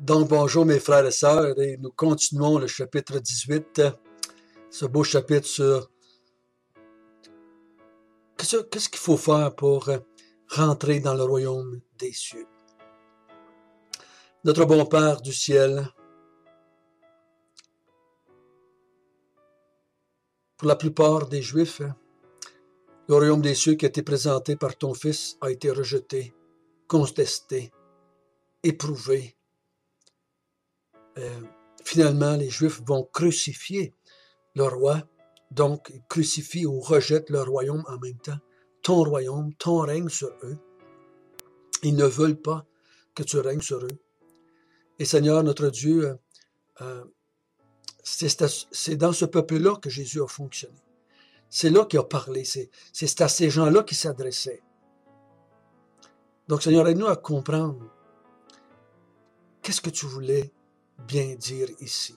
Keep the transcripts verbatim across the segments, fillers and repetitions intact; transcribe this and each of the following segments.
Donc, bonjour mes frères et sœurs, et nous continuons le chapitre dix-huit, ce beau chapitre sur qu'est-ce qu'est-ce qu'il faut faire pour rentrer dans le royaume des cieux. Notre bon Père du ciel, pour la plupart des Juifs, le royaume des cieux qui a été présenté par ton Fils a été rejeté, contesté, éprouvé. Euh, finalement, les Juifs vont crucifier le roi, donc ils crucifient ou rejettent le royaume en même temps. Ton royaume, ton règne sur eux. Ils ne veulent pas que tu règnes sur eux. Et Seigneur, notre Dieu, euh, euh, c'est, c'est dans ce peuple-là que Jésus a fonctionné. C'est là qu'il a parlé. C'est, c'est à ces gens-là qu'il s'adressait. Donc, Seigneur, aide-nous à comprendre qu'est-ce que tu voulais bien dire ici.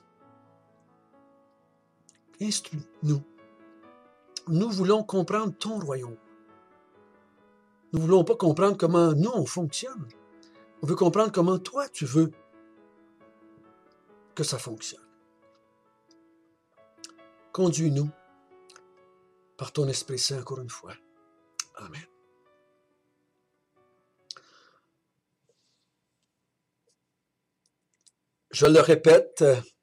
Instruis-nous. Nous voulons comprendre ton royaume. Nous ne voulons pas comprendre comment nous, on fonctionne. On veut comprendre comment toi, tu veux que ça fonctionne. Conduis-nous par ton Esprit Saint encore une fois. Amen. Je le répète,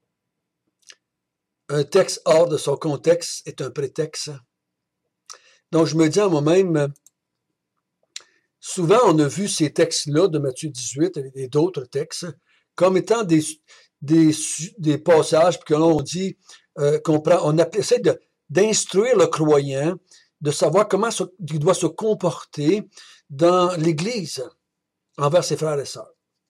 un texte hors de son contexte est un prétexte. Donc, je me dis à moi-même, souvent on a vu ces textes-là de Matthieu dix-huit et d'autres textes comme étant des, des, des passages que l'on dit, euh, qu'on prend, on essaie de, d'instruire le croyant, de savoir comment se, il doit se comporter dans l'Église envers ses frères et sœurs.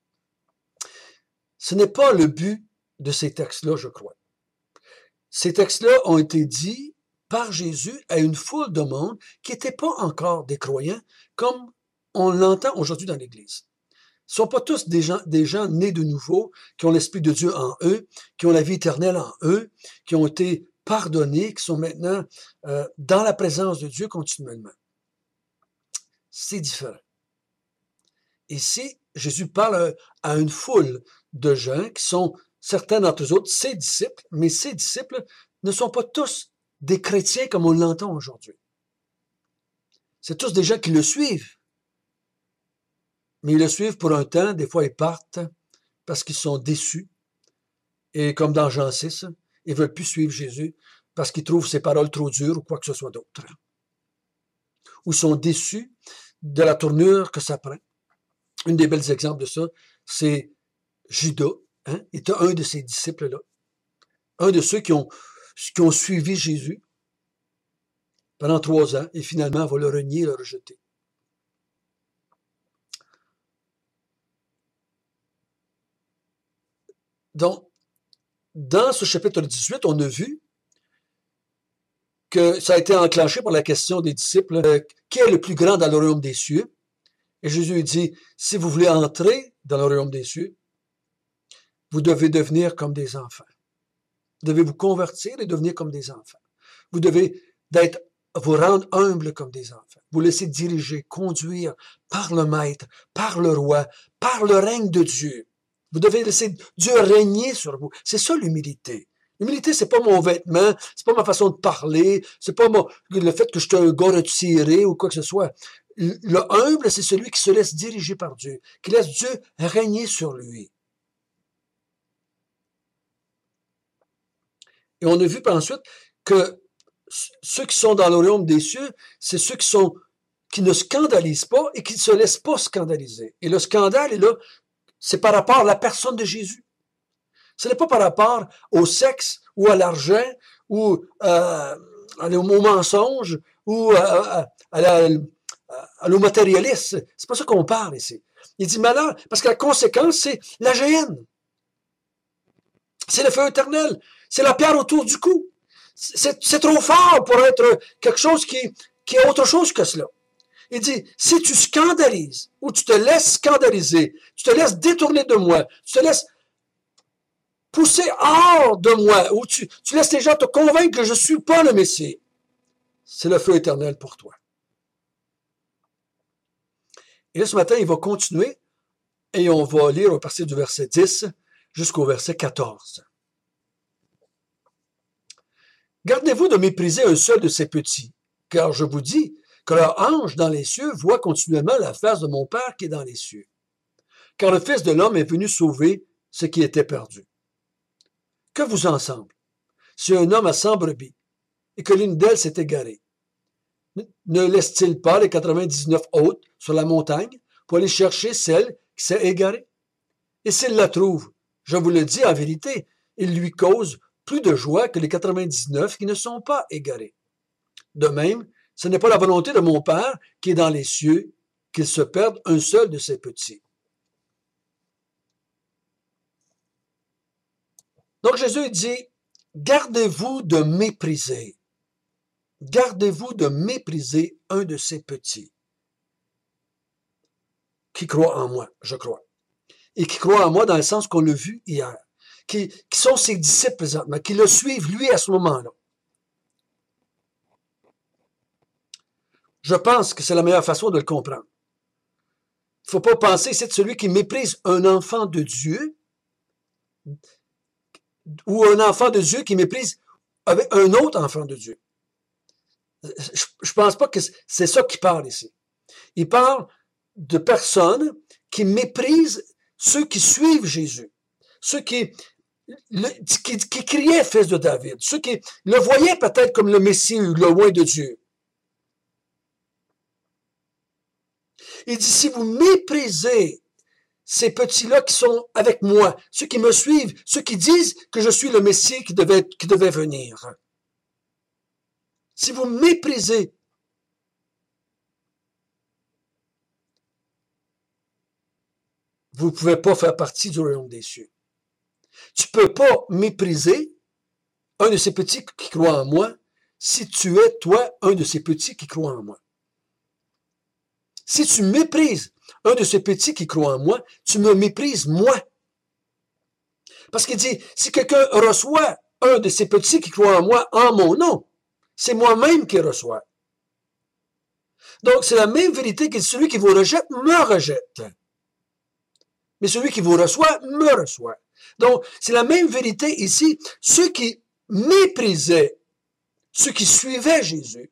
Ce n'est pas le but de ces textes-là, je crois. Ces textes-là ont été dits par Jésus à une foule de monde qui n'étaient pas encore des croyants, comme on l'entend aujourd'hui dans l'Église. Ce ne sont pas tous des gens, des gens nés de nouveau, qui ont l'Esprit de Dieu en eux, qui ont la vie éternelle en eux, qui ont été pardonnés, qui sont maintenant euh, dans la présence de Dieu continuellement. C'est différent. Ici, Jésus parle à une foule de gens qui sont, certains d'entre eux autres, ses disciples, mais ses disciples ne sont pas tous des chrétiens comme on l'entend aujourd'hui. C'est tous des gens qui le suivent. Mais ils le suivent pour un temps, des fois ils partent parce qu'ils sont déçus. Et comme dans Jean six, ils ne veulent plus suivre Jésus parce qu'ils trouvent ses paroles trop dures ou quoi que ce soit d'autre. Ou sont déçus de la tournure que ça prend. Un des bels exemples de ça, c'est Judas. Hein? Il était un de ces disciples-là. Un de ceux qui ont, qui ont suivi Jésus pendant trois ans et finalement va le renier et le rejeter. Donc, dans ce chapitre dix-huit, on a vu que ça a été enclenché par la question des disciples, euh, qui est le plus grand dans le royaume des cieux? Et Jésus dit, si vous voulez entrer dans le royaume des cieux, vous devez devenir comme des enfants. Vous devez vous convertir et devenir comme des enfants. Vous devez d'être, vous rendre humble comme des enfants. Vous laisser diriger, conduire par le Maître, par le Roi, par le règne de Dieu. Vous devez laisser Dieu régner sur vous. C'est ça l'humilité. L'humilité, c'est pas mon vêtement, c'est pas ma façon de parler, c'est pas mon, le fait que je suis un gars retiré ou quoi que ce soit. Le humble, c'est celui qui se laisse diriger par Dieu, qui laisse Dieu régner sur lui. Et on a vu par ensuite que ceux qui sont dans le royaume des cieux, c'est ceux qui sont, qui ne scandalisent pas et qui ne se laissent pas scandaliser. Et le scandale est là, c'est par rapport à la personne de Jésus. Ce n'est pas par rapport au sexe ou à l'argent ou euh, au mensonge ou à, à, à, à l'au matérialiste. C'est pas ça qu'on parle ici. Il dit malheur, parce que la conséquence, c'est la géhenne. C'est le feu éternel. C'est la pierre autour du cou. C'est, c'est trop fort pour être quelque chose qui, qui est autre chose que cela. Il dit, si tu scandalises, ou tu te laisses scandaliser, tu te laisses détourner de moi, tu te laisses pousser hors de moi, ou tu, tu laisses les gens te convaincre que je ne suis pas le Messie, c'est le feu éternel pour toi. Et là, ce matin, il va continuer, et on va lire à partir du verset dix, jusqu'au verset quatorze. Gardez-vous de mépriser un seul de ces petits, car je vous dis que leur ange dans les cieux voit continuellement la face de mon Père qui est dans les cieux. Car le Fils de l'homme est venu sauver ce qui était perdu. Que vous en semble? Si un homme a cent brebis, et que l'une d'elles s'est égarée, ne laisse-t-il pas les quatre-vingt-dix-neuf autres sur la montagne pour aller chercher celle qui s'est égarée? Et s'il la trouve, je vous le dis en vérité, il lui cause plus de joie que les quatre-vingt-dix-neuf qui ne sont pas égarés. De même, ce n'est pas la volonté de mon Père qui est dans les cieux qu'il se perde un seul de ses petits. Donc Jésus dit, gardez-vous de mépriser. Gardez-vous de mépriser un de ces petits qui croient en moi, je crois. Et qui croient en moi dans le sens qu'on l'a vu hier. Qui, qui sont ses disciples présentement, qui le suivent lui à ce moment-là. Je pense que c'est la meilleure façon de le comprendre. Il ne faut pas penser que c'est celui qui méprise un enfant de Dieu ou un enfant de Dieu qui méprise avec un autre enfant de Dieu. Je ne pense pas que c'est ça qu'il parle ici. Il parle de personnes qui méprisent ceux qui suivent Jésus, ceux qui, le, qui, qui criaient fils de David, ceux qui le voyaient peut-être comme le Messie ou le roi de Dieu. Il dit, si vous méprisez ces petits-là qui sont avec moi, ceux qui me suivent, ceux qui disent que je suis le Messie qui devait, qui devait venir. Si vous méprisez, vous ne pouvez pas faire partie du royaume des cieux. Tu ne peux pas mépriser un de ces petits qui croient en moi si tu es, toi, un de ces petits qui croient en moi. Si tu méprises un de ces petits qui croient en moi, tu me méprises moi. Parce qu'il dit, si quelqu'un reçoit un de ces petits qui croient en moi en mon nom, c'est moi-même qui reçois. Donc, c'est la même vérité que celui qui vous rejette me rejette. Mais celui qui vous reçoit me reçoit. Donc, c'est la même vérité ici. Ceux qui méprisaient, ceux qui suivaient Jésus,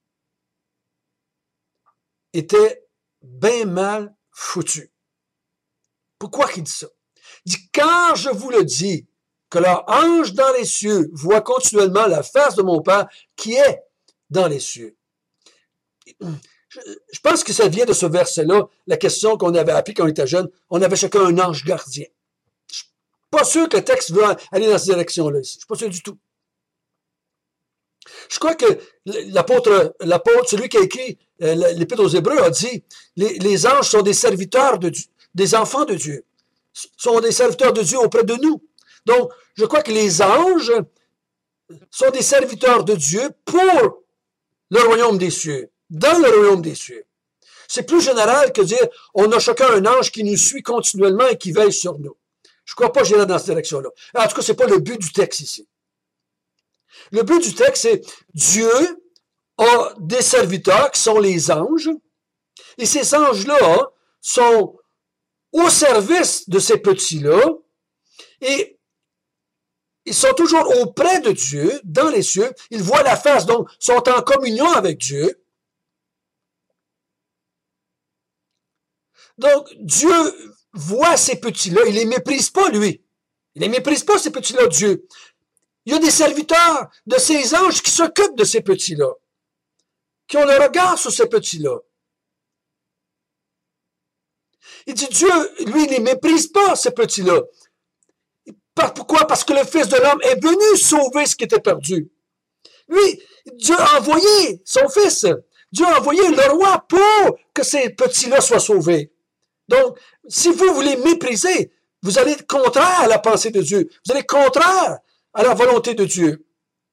étaient bien mal foutus. Pourquoi il dit ça? Il dit, car je vous le dis, que leur ange dans les cieux voit continuellement la face de mon Père qui est dans les cieux. Je, je pense que ça vient de ce verset-là, la question qu'on avait appris quand on était jeune, on avait chacun un ange gardien. Je suis pas sûr que le texte veut aller dans cette direction-là ici. Je suis pas sûr du tout. Je crois que l'apôtre, l'apôtre, celui qui a écrit l'Épître aux Hébreux a dit, les, les anges sont des serviteurs de Dieu, des enfants de Dieu, sont des serviteurs de Dieu auprès de nous. Donc, je crois que les anges sont des serviteurs de Dieu pour le royaume des cieux, dans le royaume des cieux. C'est plus général que dire, on a chacun un ange qui nous suit continuellement et qui veille sur nous. Je ne crois pas que j'irai dans cette direction-là. En tout cas, ce n'est pas le but du texte ici. Le but du texte, c'est Dieu a des serviteurs qui sont les anges, et ces anges-là sont au service de ces petits-là, et ils sont toujours auprès de Dieu, dans les cieux, ils voient la face, donc sont en communion avec Dieu. Donc, Dieu voit ces petits-là, il les méprise pas, lui. Il les méprise pas, ces petits-là, Dieu. Il y a des serviteurs de ces anges qui s'occupent de ces petits-là, qui ont le regard sur ces petits-là. Il dit, Dieu, lui, il les méprise pas, ces petits-là. Pourquoi? Parce que le Fils de l'homme est venu sauver ce qui était perdu. Lui, Dieu a envoyé son Fils. Dieu a envoyé le roi pour que ces petits-là soient sauvés. Donc, si vous voulez mépriser, vous allez être contraire à la pensée de Dieu. Vous allez être contraire à la volonté de Dieu.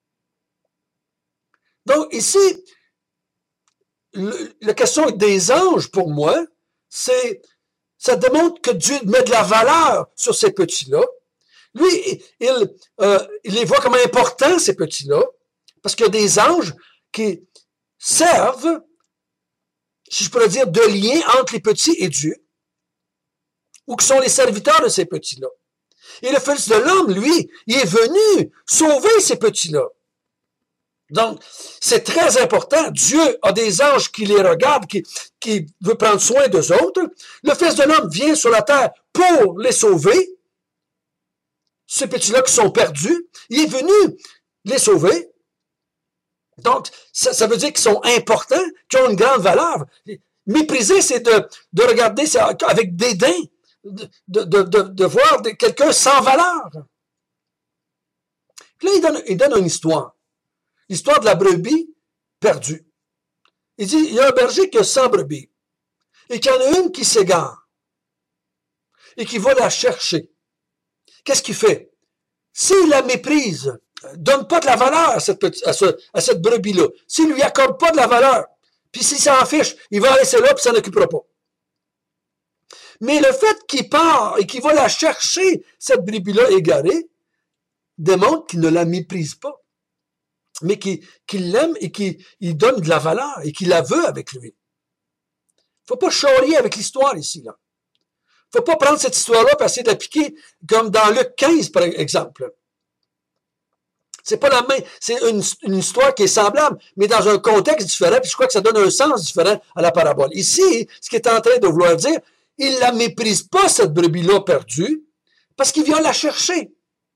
Donc, ici, le, la question des anges, pour moi, c'est, ça démontre que Dieu met de la valeur sur ces petits-là. Lui, il, euh, il les voit comme importants, ces petits-là, parce qu'il y a des anges qui servent, si je pourrais dire, de lien entre les petits et Dieu, ou qui sont les serviteurs de ces petits-là. Et le Fils de l'homme, lui, il est venu sauver ces petits-là. Donc, c'est très important. Dieu a des anges qui les regardent, qui, qui veut prendre soin d'eux autres. Le Fils de l'homme vient sur la terre pour les sauver. Ces petits-là qui sont perdus, il est venu les sauver. Donc, ça, ça veut dire qu'ils sont importants, qu'ils ont une grande valeur. Mépriser, c'est de, de regarder ça avec dédain, de, de, de, de voir quelqu'un sans valeur. Puis là, il donne, il donne une histoire. L'histoire de la brebis perdue. Il dit, il y a un berger qui a cent brebis, et qu'il y en a une qui s'égare, et qui va la chercher. Qu'est-ce qu'il fait? S'il la méprise, donne pas de la valeur à cette, à ce, à cette brebis-là, s'il lui accorde pas de la valeur, puis s'il s'en fiche, il va laisser là, puis s'en occupera pas. Mais le fait qu'il part et qu'il va la chercher, cette brebis-là égarée, démontre qu'il ne la méprise pas, mais qu'il qu'il l'aime et qu'il il donne de la valeur et qu'il la veut avec lui. Faut pas charrier avec l'histoire ici, là. Faut pas prendre cette histoire-là et essayer de l'appliquer comme dans Luc quinze, par exemple. C'est pas la même, c'est une, une histoire qui est semblable, mais dans un contexte différent, puis je crois que ça donne un sens différent à la parabole. Ici, ce qu'il est en train de vouloir dire, il la méprise pas, cette brebis-là perdue, parce qu'il vient la chercher.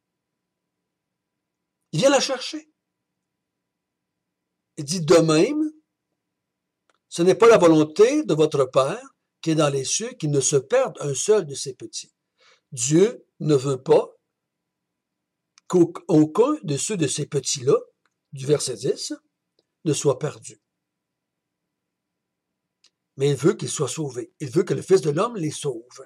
Il vient la chercher. Il dit, de même, ce n'est pas la volonté de votre Père qui est dans les cieux qu'il ne se perde un seul de ses petits. Dieu ne veut pas qu'aucun de ceux de ces petits-là, du verset dix, ne soit perdu. Mais il veut qu'ils soient sauvés. Il veut que le Fils de l'homme les sauve.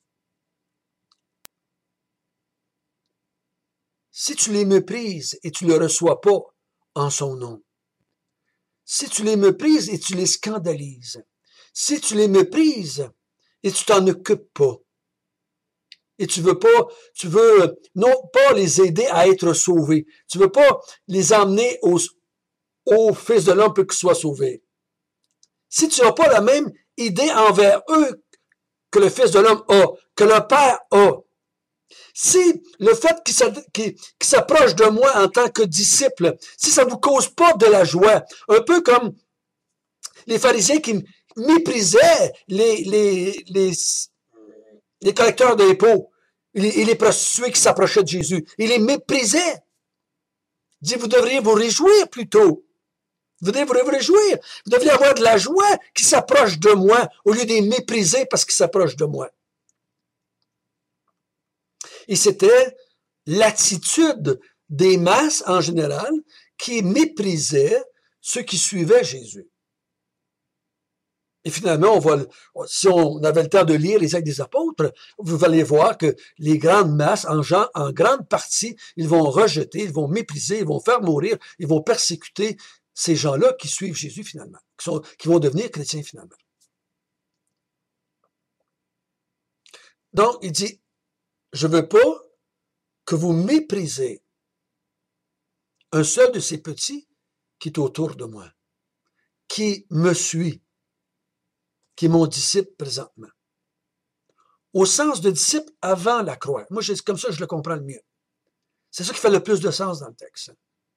Si tu les méprises et tu ne le reçois pas en son nom, si tu les méprises et tu les scandalises, si tu les méprises et tu t'en occupes pas, et tu veux pas, tu veux non pas les aider à être sauvés, tu veux pas les emmener au, au Fils de l'homme pour qu'ils soient sauvés. Si tu n'as pas la même idée envers eux que le Fils de l'homme a, que le Père a, si le fait qu'ils s'approchent de moi en tant que disciple, si ça ne vous cause pas de la joie, un peu comme les pharisiens qui méprisaient les, les, les, les collecteurs d'impôts et les prostituées qui s'approchaient de Jésus, ils les méprisaient. Il dit, vous devriez vous réjouir plutôt. Vous devriez vous réjouir. Vous devriez avoir de la joie qui s'approche de moi au lieu de les mépriser parce qu'ils s'approchent de moi. Et c'était l'attitude des masses en général qui méprisaient ceux qui suivaient Jésus. Et finalement, on va, si on avait le temps de lire les Actes des Apôtres, vous allez voir que les grandes masses, en, gens, en grande partie, ils vont rejeter, ils vont mépriser, ils vont faire mourir, ils vont persécuter ces gens-là qui suivent Jésus finalement, qui, sont, qui vont devenir chrétiens finalement. Donc, il dit, je veux pas que vous méprisez un seul de ces petits qui est autour de moi, qui me suit, qui est mon disciple présentement. Au sens de disciple avant la croix. Moi, c'est comme ça que je le comprends le mieux. C'est ça qui fait le plus de sens dans le texte.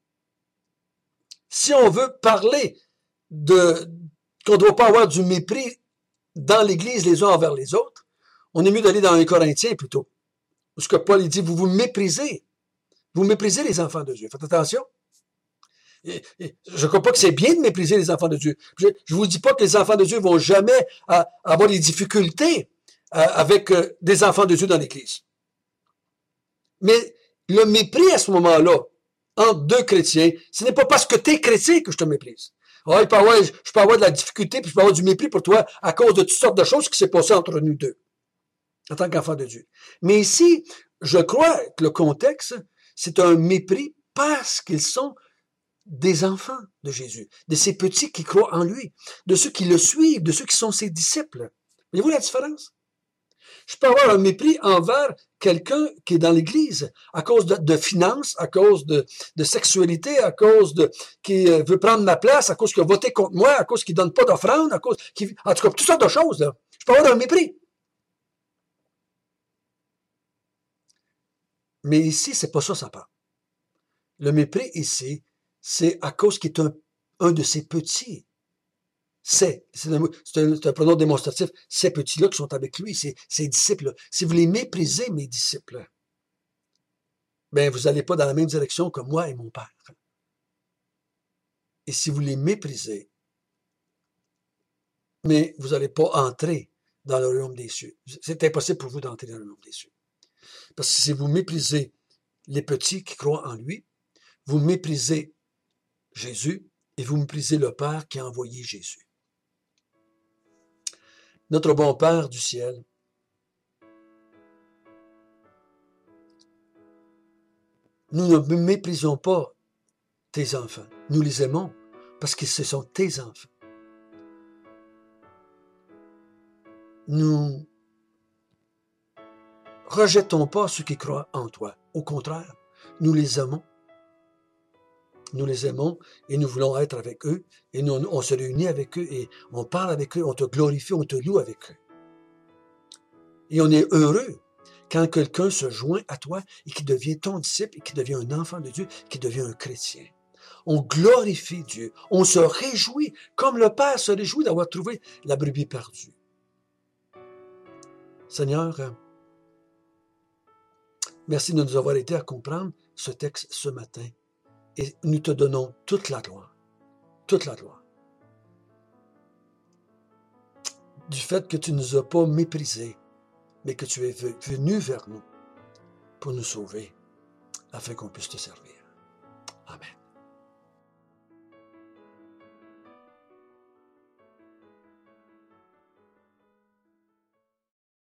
Si on veut parler de qu'on ne doit pas avoir du mépris dans l'Église les uns envers les autres, on est mieux d'aller dans les Corinthiens plutôt. Parce que Paul il dit, vous vous méprisez. Vous méprisez les enfants de Dieu. Faites attention. Et, et, je ne crois pas que c'est bien de mépriser les enfants de Dieu. Je ne vous dis pas que les enfants de Dieu vont jamais à, avoir des difficultés à, avec euh, des enfants de Dieu dans l'Église. Mais le mépris à ce moment-là, entre deux chrétiens, ce n'est pas parce que tu es chrétien que je te méprise. Ah, il peut avoir, je peux avoir de la difficulté, puis je peux avoir du mépris pour toi à cause de toutes sortes de choses qui s'est passées entre nous deux, en tant qu'enfants de Dieu. Mais ici, je crois que le contexte, c'est un mépris parce qu'ils sont des enfants de Jésus, de ces petits qui croient en lui, de ceux qui le suivent, de ceux qui sont ses disciples. Voyez-vous la différence? Je peux avoir un mépris envers quelqu'un qui est dans l'Église à cause de, de finances, à cause de, de sexualité, à cause de qui veut prendre ma place, à cause qu'il a voté contre moi, à cause qu'il donne pas d'offrande, à cause qu'il, en tout cas, toutes sortes de choses là. Je peux avoir un mépris. Mais ici, c'est pas ça, ça parle. Le mépris ici, c'est à cause qu'il est un, un de ces petits. C'est, c'est un, c'est un, c'est un pronom démonstratif. Ces petits-là qui sont avec lui, ces, ces disciples-là. Si vous les méprisez, mes disciples, ben vous n'allez pas dans la même direction que moi et mon Père. Et si vous les méprisez, mais vous n'allez pas entrer dans le royaume des cieux. C'est impossible pour vous d'entrer dans le royaume des cieux. Parce que si vous méprisez les petits qui croient en lui, vous méprisez Jésus et vous méprisez le Père qui a envoyé Jésus. Notre bon Père du ciel, nous ne méprisons pas tes enfants. Nous les aimons parce que ce sont tes enfants. Nous rejetons pas ceux qui croient en toi. Au contraire, nous les aimons. Nous les aimons et nous voulons être avec eux et nous, on se réunit avec eux et on parle avec eux, on te glorifie, on te loue avec eux. Et on est heureux quand quelqu'un se joint à toi et qui devient ton disciple et qui devient un enfant de Dieu, qui devient un chrétien. On glorifie Dieu, on se réjouit comme le Père se réjouit d'avoir trouvé la brebis perdue. Seigneur, merci de nous avoir aidé à comprendre ce texte ce matin. Et nous te donnons toute la gloire, toute la gloire. Du fait que tu ne nous as pas méprisés, mais que tu es venu vers nous pour nous sauver, afin qu'on puisse te servir.